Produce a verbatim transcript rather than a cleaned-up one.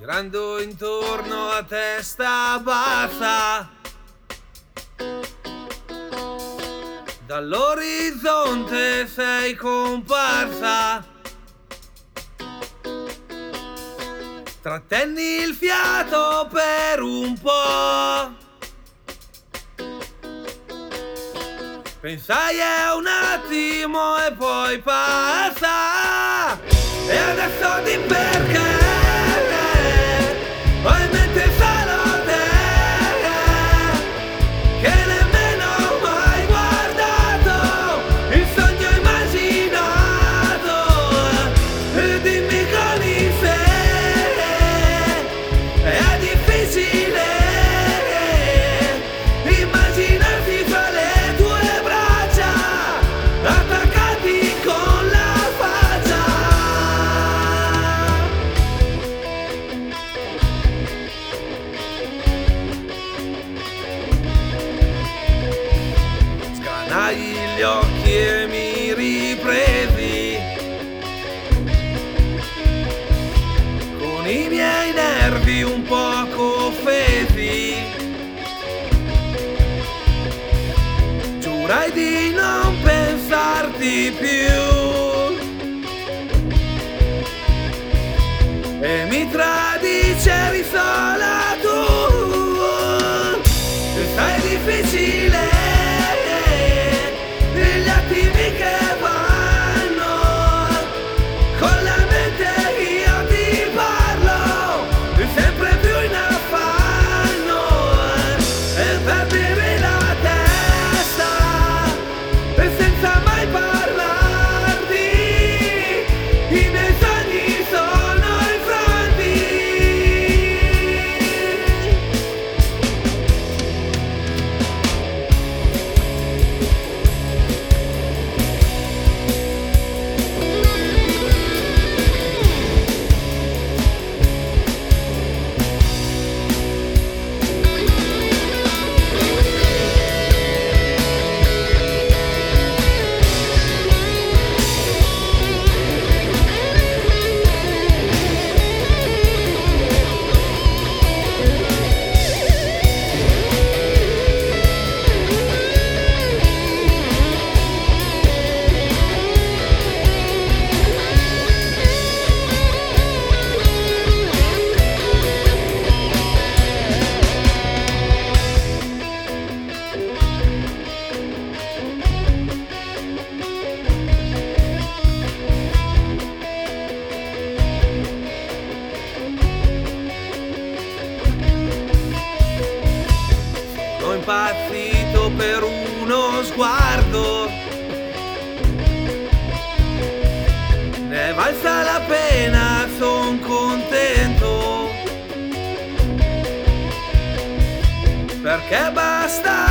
girando intorno a testa bassa. Dall'orizzonte sei comparsa. Trattenni il fiato per un po'. Pensai è un attimo e poi passa. E adesso di perché ho in mente solo te, che nemmeno ho mai guardato il sogno immaginato. E dimmi con i se è difficile immaginarti fra le tue braccia attaccati con la faccia. Scanai gli occhi e mi ripresi con i miei nervi un poco offesi. Giurai di non pensarti più e mi tradicevi sola tu. Sai difficile gli attimi che vanno con la mente, io ti parlo sempre più in affanno e perdere la testa e senza mai parlarti. I miei sogni sono infranti. Sono impazzito per uno sguardo, ne è valsa la pena, son contento, perché basta